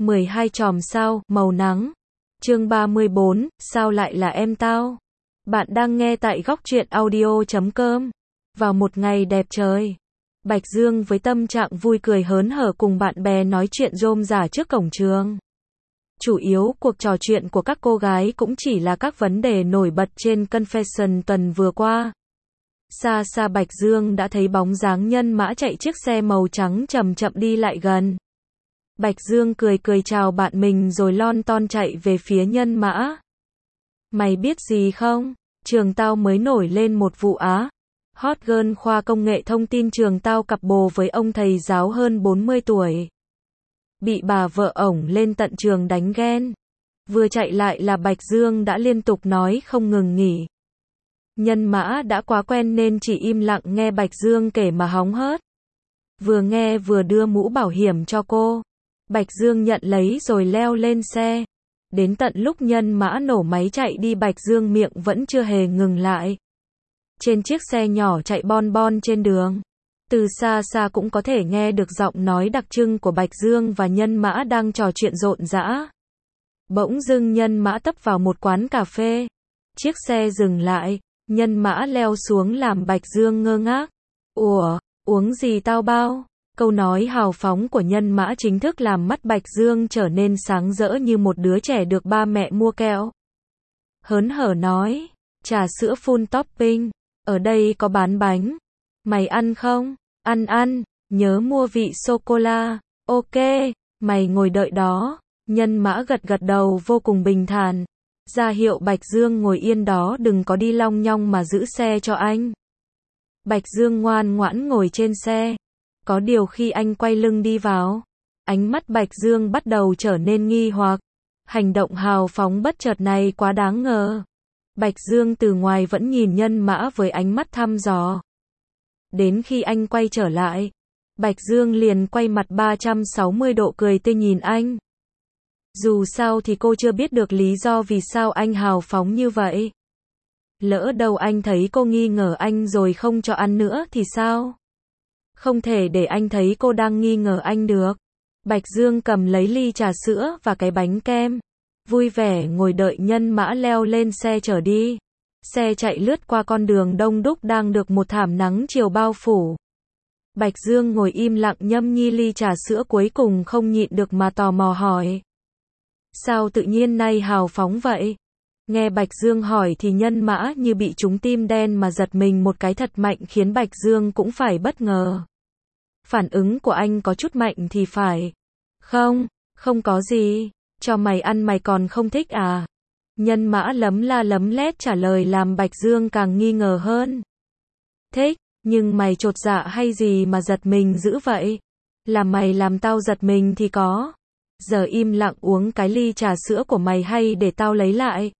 12 chòm sao, màu nắng. Chương 34, sao lại là em tao? Bạn đang nghe tại góc truyện audio.com. Vào một ngày đẹp trời, Bạch Dương với tâm trạng vui cười hớn hở cùng bạn bè nói chuyện rôm rả trước cổng trường. Chủ yếu cuộc trò chuyện của các cô gái cũng chỉ là các vấn đề nổi bật trên Confession tuần vừa qua. Xa xa Bạch Dương đã thấy bóng dáng Nhân Mã chạy chiếc xe màu trắng chậm chậm đi lại gần. Bạch Dương cười cười chào bạn mình rồi lon ton chạy về phía Nhân Mã. Mày biết gì không? Trường tao mới nổi lên một vụ hot girl khoa công nghệ thông tin trường tao cặp bồ với ông thầy giáo hơn 40 tuổi. Bị bà vợ ổng lên tận trường đánh ghen. Vừa chạy lại là Bạch Dương đã liên tục nói không ngừng nghỉ. Nhân Mã đã quá quen nên chỉ im lặng nghe Bạch Dương kể mà hóng hớt. Vừa nghe vừa đưa mũ bảo hiểm cho cô. Bạch Dương nhận lấy rồi leo lên xe. Đến tận lúc Nhân Mã nổ máy chạy đi Bạch Dương miệng vẫn chưa hề ngừng lại. Trên chiếc xe nhỏ chạy bon bon trên đường. Từ xa xa cũng có thể nghe được giọng nói đặc trưng của Bạch Dương và Nhân Mã đang trò chuyện rộn rã. Bỗng dưng Nhân Mã tấp vào một quán cà phê. Chiếc xe dừng lại, Nhân Mã leo xuống làm Bạch Dương ngơ ngác. Ủa, uống gì tao bao? Câu nói hào phóng của Nhân Mã chính thức làm mắt Bạch Dương trở nên sáng rỡ như một đứa trẻ được ba mẹ mua kẹo. Hớn hở nói, trà sữa full topping, ở đây có bán bánh. Mày ăn không? Ăn, nhớ mua vị sô-cô-la. Ok, mày ngồi đợi đó. Nhân Mã gật gật đầu vô cùng bình thản. Ra hiệu Bạch Dương ngồi yên đó đừng có đi long nhong mà giữ xe cho anh. Bạch Dương ngoan ngoãn ngồi trên xe. Có điều khi anh quay lưng đi vào, ánh mắt Bạch Dương bắt đầu trở nên nghi hoặc. Hành động hào phóng bất chợt này quá đáng ngờ. Bạch Dương từ ngoài vẫn nhìn Nhân Mã với ánh mắt thăm dò. Đến khi anh quay trở lại, Bạch Dương liền quay mặt 360 độ cười tươi nhìn anh. Dù sao thì cô chưa biết được lý do vì sao anh hào phóng như vậy. Lỡ đâu anh thấy cô nghi ngờ anh rồi không cho ăn nữa thì sao? Không thể để anh thấy cô đang nghi ngờ anh được. Bạch Dương cầm lấy ly trà sữa và cái bánh kem. Vui vẻ ngồi đợi Nhân Mã leo lên xe chở đi. Xe chạy lướt qua con đường đông đúc đang được một thảm nắng chiều bao phủ. Bạch Dương ngồi im lặng nhâm nhi ly trà sữa cuối cùng không nhịn được mà tò mò hỏi. Sao tự nhiên nay hào phóng vậy? Nghe Bạch Dương hỏi thì Nhân Mã như bị trúng tim đen mà giật mình một cái thật mạnh khiến Bạch Dương cũng phải bất ngờ. Phản ứng của anh có chút mạnh thì phải. Không có gì. Cho mày ăn mày còn không thích à? Nhân Mã lấm la lấm lét trả lời làm Bạch Dương càng nghi ngờ hơn. Thích, nhưng mày chột dạ hay gì mà giật mình dữ vậy? Là mày làm tao giật mình thì có. Giờ im lặng uống cái ly trà sữa của mày hay để tao lấy lại?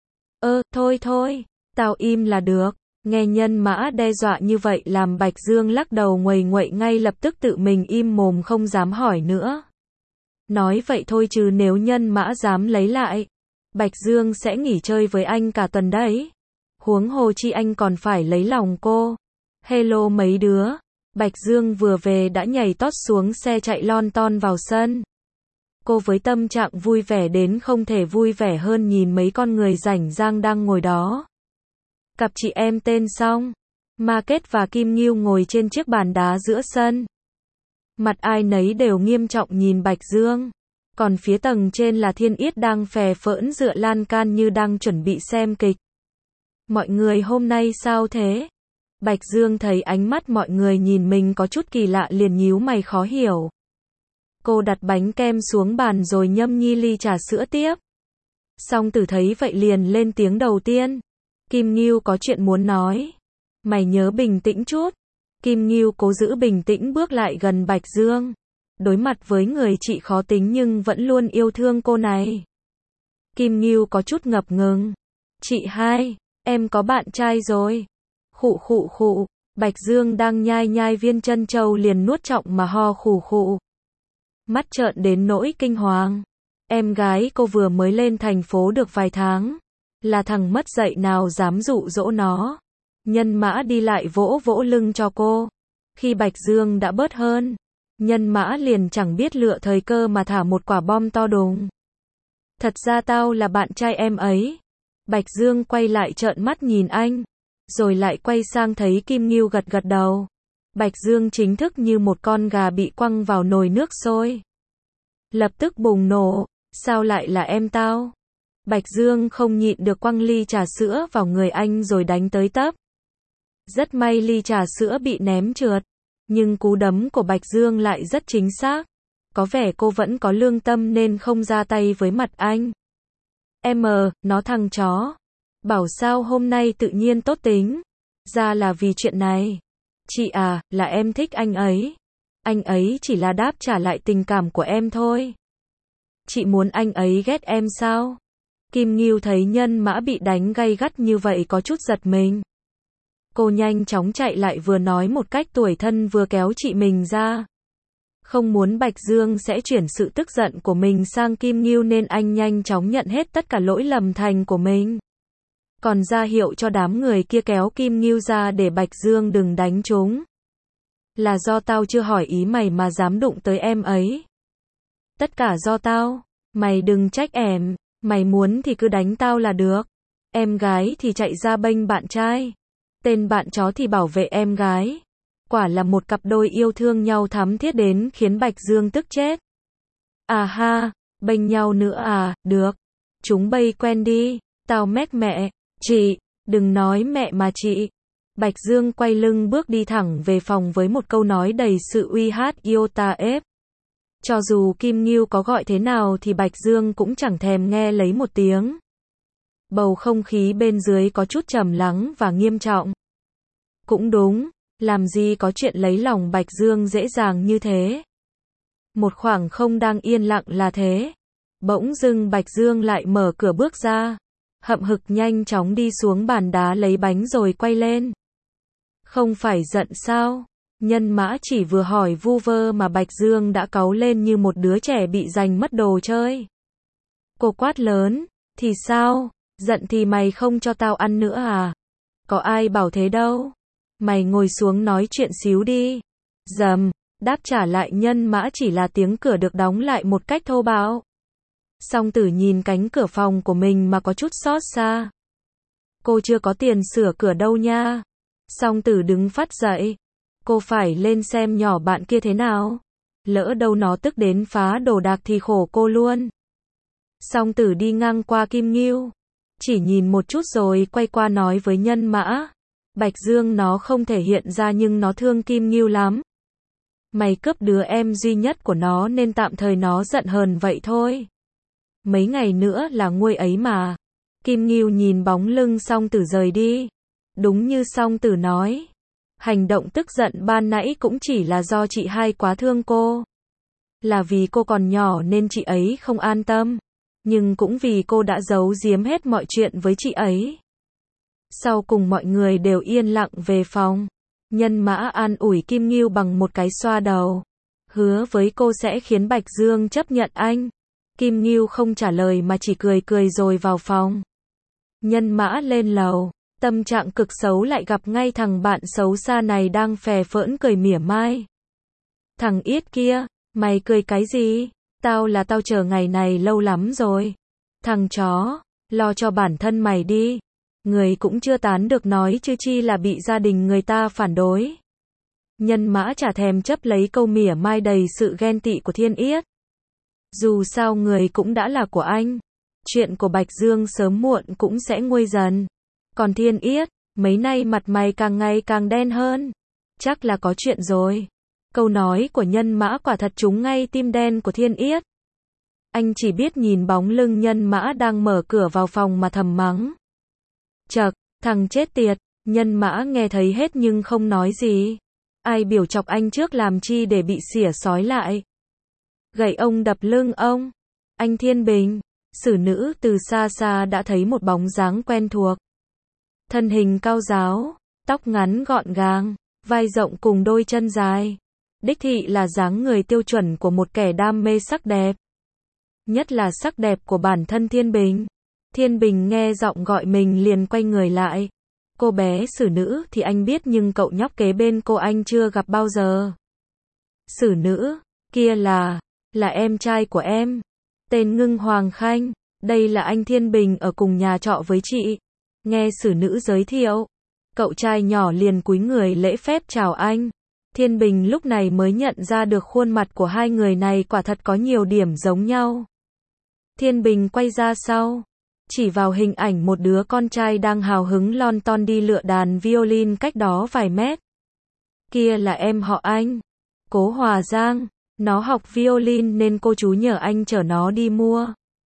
Thôi, tao im là được. Nghe Nhân Mã đe dọa như vậy làm Bạch Dương lắc đầu nguầy nguậy ngay lập tức tự mình im mồm không dám hỏi nữa. Nói vậy thôi chứ nếu Nhân Mã dám lấy lại, Bạch Dương sẽ nghỉ chơi với anh cả tuần đấy. Huống hồ chi anh còn phải lấy lòng cô. Hello mấy đứa. Bạch Dương vừa về đã nhảy tót xuống xe chạy lon ton vào sân. Cô với tâm trạng vui vẻ đến không thể vui vẻ hơn nhìn mấy con người rảnh rang đang ngồi đó. Cặp chị em tên Song, Ma Kết và Kim Ngưu ngồi trên chiếc bàn đá giữa sân. Mặt ai nấy đều nghiêm trọng nhìn Bạch Dương. Còn phía tầng trên là Thiên Yết đang phè phỡn dựa lan can như đang chuẩn bị xem kịch. Mọi người hôm nay sao thế? Bạch Dương thấy ánh mắt mọi người nhìn mình có chút kỳ lạ liền nhíu mày khó hiểu. Cô đặt bánh kem xuống bàn rồi nhâm nhi ly trà sữa tiếp. Song Tử thấy vậy liền lên tiếng đầu tiên. Kim Ngưu có chuyện muốn nói. Mày nhớ bình tĩnh chút. Kim Ngưu cố giữ bình tĩnh bước lại gần Bạch Dương. Đối mặt với người chị khó tính nhưng vẫn luôn yêu thương cô này. Kim Ngưu có chút ngập ngừng. Chị hai, em có bạn trai rồi. Khụ. Bạch Dương đang nhai viên trân châu liền nuốt trọng mà ho khụ. Mắt trợn đến nỗi kinh hoàng. Em gái cô vừa mới lên thành phố được vài tháng. Là thằng mất dạy nào dám dụ dỗ nó. Nhân Mã đi lại vỗ lưng cho cô. Khi Bạch Dương đã bớt hơn. Nhân Mã liền chẳng biết lựa thời cơ mà thả một quả bom to đùng. Thật ra tao là bạn trai em ấy. Bạch Dương quay lại trợn mắt nhìn anh, rồi lại quay sang thấy Kim Ngưu gật gật đầu. Bạch Dương chính thức như một con gà bị quăng vào nồi nước sôi. Lập tức bùng nổ, sao lại là em tao? Bạch Dương không nhịn được quăng ly trà sữa vào người anh rồi đánh tới tấp. Rất may ly trà sữa bị ném trượt, nhưng cú đấm của Bạch Dương lại rất chính xác. Có vẻ cô vẫn có lương tâm nên không ra tay với mặt anh. Nó thằng chó. Bảo sao hôm nay tự nhiên tốt tính. Ra là vì chuyện này. Chị à, là em thích anh ấy. Anh ấy chỉ là đáp trả lại tình cảm của em thôi. Chị muốn anh ấy ghét em sao? Kim Ngưu thấy Nhân Mã bị đánh gay gắt như vậy có chút giật mình. Cô nhanh chóng chạy lại vừa nói một cách tủi thân vừa kéo chị mình ra. Không muốn Bạch Dương sẽ chuyển sự tức giận của mình sang Kim Ngưu nên anh nhanh chóng nhận hết tất cả lỗi lầm thành của mình. Còn ra hiệu cho đám người kia kéo Kim Ngưu ra để Bạch Dương đừng đánh chúng. Là do tao chưa hỏi ý mày mà dám đụng tới em ấy. Tất cả do tao, mày đừng trách em, mày muốn thì cứ đánh tao là được. Em gái thì chạy ra bênh bạn trai. Tên bạn chó thì bảo vệ em gái. Quả là một cặp đôi yêu thương nhau thắm thiết đến khiến Bạch Dương tức chết. À ha, bênh nhau nữa à, được. Chúng bây quen đi, tao mét mẹ. Chị, đừng nói mẹ mà chị. Bạch Dương quay lưng bước đi thẳng về phòng với một câu nói đầy sự uy hát iota ép. Cho dù Kim Ngưu có gọi thế nào thì Bạch Dương cũng chẳng thèm nghe lấy một tiếng. Bầu không khí bên dưới có chút trầm lắng và nghiêm trọng. Cũng đúng, làm gì có chuyện lấy lòng Bạch Dương dễ dàng như thế. Một khoảng không đang yên lặng là thế. Bỗng dưng Bạch Dương lại mở cửa bước ra. Hậm hực nhanh chóng đi xuống bàn đá lấy bánh rồi quay lên. Không phải giận sao? Nhân Mã chỉ vừa hỏi vu vơ mà Bạch Dương đã cáu lên như một đứa trẻ bị giành mất đồ chơi. Cô quát lớn, thì sao? Giận thì mày không cho tao ăn nữa à? Có ai bảo thế đâu. Mày ngồi xuống nói chuyện xíu đi. Dầm, đáp trả lại Nhân Mã chỉ là tiếng cửa được đóng lại một cách thô bạo. Song Tử nhìn cánh cửa phòng của mình mà có chút xót xa. Cô chưa có tiền sửa cửa đâu nha. Song Tử đứng phắt dậy. Cô phải lên xem nhỏ bạn kia thế nào. Lỡ đâu nó tức đến phá đồ đạc thì khổ cô luôn. Song Tử đi ngang qua Kim Ngưu. Chỉ nhìn một chút rồi quay qua nói với Nhân Mã. Bạch Dương nó không thể hiện ra nhưng nó thương Kim Ngưu lắm. Mày cướp đứa em duy nhất của nó nên tạm thời nó giận hờn vậy thôi. Mấy ngày nữa là nguôi ấy mà. Kim Ngưu nhìn bóng lưng Song Tử rời đi. Đúng như Song Tử nói. Hành động tức giận ban nãy cũng chỉ là do chị hai quá thương cô. Là vì cô còn nhỏ nên chị ấy không an tâm. Nhưng cũng vì cô đã giấu giếm hết mọi chuyện với chị ấy. Sau cùng mọi người đều yên lặng về phòng. Nhân Mã an ủi Kim Ngưu bằng một cái xoa đầu. Hứa với cô sẽ khiến Bạch Dương chấp nhận anh. Kim Ngưu không trả lời mà chỉ cười cười rồi vào phòng. Nhân Mã lên lầu. Tâm trạng cực xấu lại gặp ngay thằng bạn xấu xa này đang phè phỡn cười mỉa mai. Thằng Yết kia, mày cười cái gì? Tao chờ ngày này lâu lắm rồi. Thằng chó, lo cho bản thân mày đi. Người cũng chưa tán được nói chứ chi là bị gia đình người ta phản đối. Nhân Mã chả thèm chấp lấy câu mỉa mai đầy sự ghen tị của Thiên Yết. Dù sao người cũng đã là của anh. Chuyện của Bạch Dương sớm muộn cũng sẽ nguôi dần. Còn Thiên Yết, mấy nay mặt mày càng ngày càng đen hơn. Chắc là có chuyện rồi. Câu nói của Nhân Mã quả thật trúng ngay tim đen của Thiên Yết. Anh chỉ biết nhìn bóng lưng Nhân Mã đang mở cửa vào phòng mà thầm mắng. Chậc, thằng chết tiệt. Nhân Mã nghe thấy hết nhưng không nói gì. Ai biểu chọc anh trước làm chi để bị xỉa xói lại. Gậy ông đập lưng ông. Anh Thiên Bình. Xử nữ từ xa xa đã thấy một bóng dáng quen thuộc. Thân hình cao ráo, tóc ngắn gọn gàng, vai rộng cùng đôi chân dài. Đích thị là dáng người tiêu chuẩn của một kẻ đam mê sắc đẹp. Nhất là sắc đẹp của bản thân Thiên Bình. Thiên Bình nghe giọng gọi mình liền quay người lại. Cô bé xử nữ thì anh biết nhưng cậu nhóc kế bên cô anh chưa gặp bao giờ. Xử nữ, kia là em trai của em. Tên Ngưng Hoàng Khanh, đây là anh Thiên Bình ở cùng nhà trọ với chị. Nghe xử nữ giới thiệu, cậu trai nhỏ liền cúi người lễ phép chào anh. Thiên Bình lúc này mới nhận ra được khuôn mặt của hai người này quả thật có nhiều điểm giống nhau. Thiên Bình quay ra sau, chỉ vào hình ảnh một đứa con trai đang hào hứng lon ton đi lựa đàn violin cách đó vài mét. Kia là em họ anh, Cố Hòa Giang, nó học violin nên cô chú nhờ anh chở nó đi mua.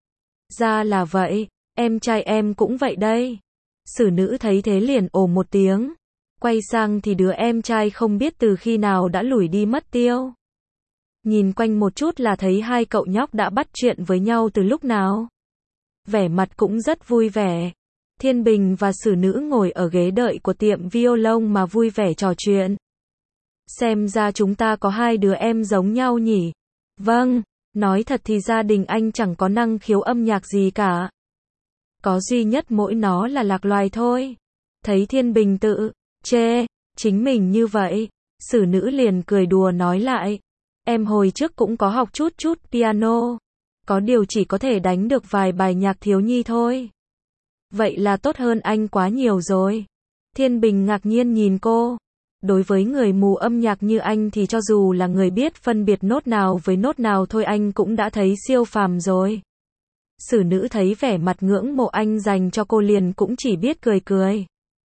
Ra là vậy, em trai em cũng vậy đây. Xử nữ thấy thế liền ồ một tiếng, quay sang thì đứa em trai không biết từ khi nào đã lủi đi mất tiêu. Nhìn quanh một chút là thấy hai cậu nhóc đã bắt chuyện với nhau từ lúc nào. Vẻ mặt cũng rất vui vẻ. Thiên Bình và xử nữ ngồi ở ghế đợi của tiệm violon mà vui vẻ trò chuyện. Xem ra chúng ta có hai đứa em giống nhau nhỉ? Vâng, nói thật thì gia đình anh chẳng có năng khiếu âm nhạc gì cả. Có duy nhất mỗi nó là lạc loài thôi. Thấy Thiên Bình tự chê chính mình như vậy, xử nữ liền cười đùa nói lại. Em hồi trước cũng có học chút piano. Có điều chỉ có thể đánh được vài bài nhạc thiếu nhi thôi. Vậy là tốt hơn anh quá nhiều rồi. Thiên Bình ngạc nhiên nhìn cô. Đối với người mù âm nhạc như anh thì cho dù là người biết phân biệt nốt nào với nốt nào thôi anh cũng đã thấy siêu phàm rồi. Xử nữ thấy vẻ mặt ngưỡng mộ anh dành cho cô liền cũng chỉ biết cười cười.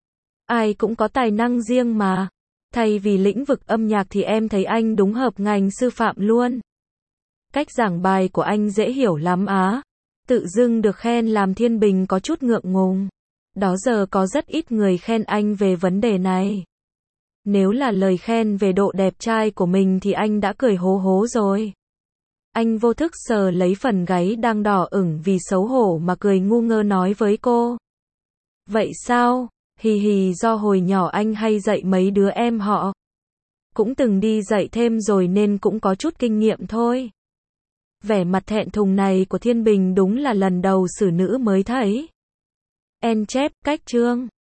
Ai cũng có tài năng riêng mà. Thay vì lĩnh vực âm nhạc thì em thấy anh đúng hợp ngành sư phạm luôn. Cách giảng bài của anh dễ hiểu lắm á. Tự dưng được khen làm Thiên Bình có chút ngượng ngùng. Đó giờ có rất ít người khen anh về vấn đề này. Nếu là lời khen về độ đẹp trai của mình thì anh đã cười hố hố rồi. Anh vô thức sờ lấy phần gáy đang đỏ ửng vì xấu hổ mà cười ngu ngơ nói với cô. Vậy sao? Hì hì, do hồi nhỏ anh hay dạy mấy đứa em họ. Cũng từng đi dạy thêm rồi nên cũng có chút kinh nghiệm thôi. Vẻ mặt thẹn thùng này của Thiên Bình đúng là lần đầu xử nữ mới thấy. En chép, cách chương.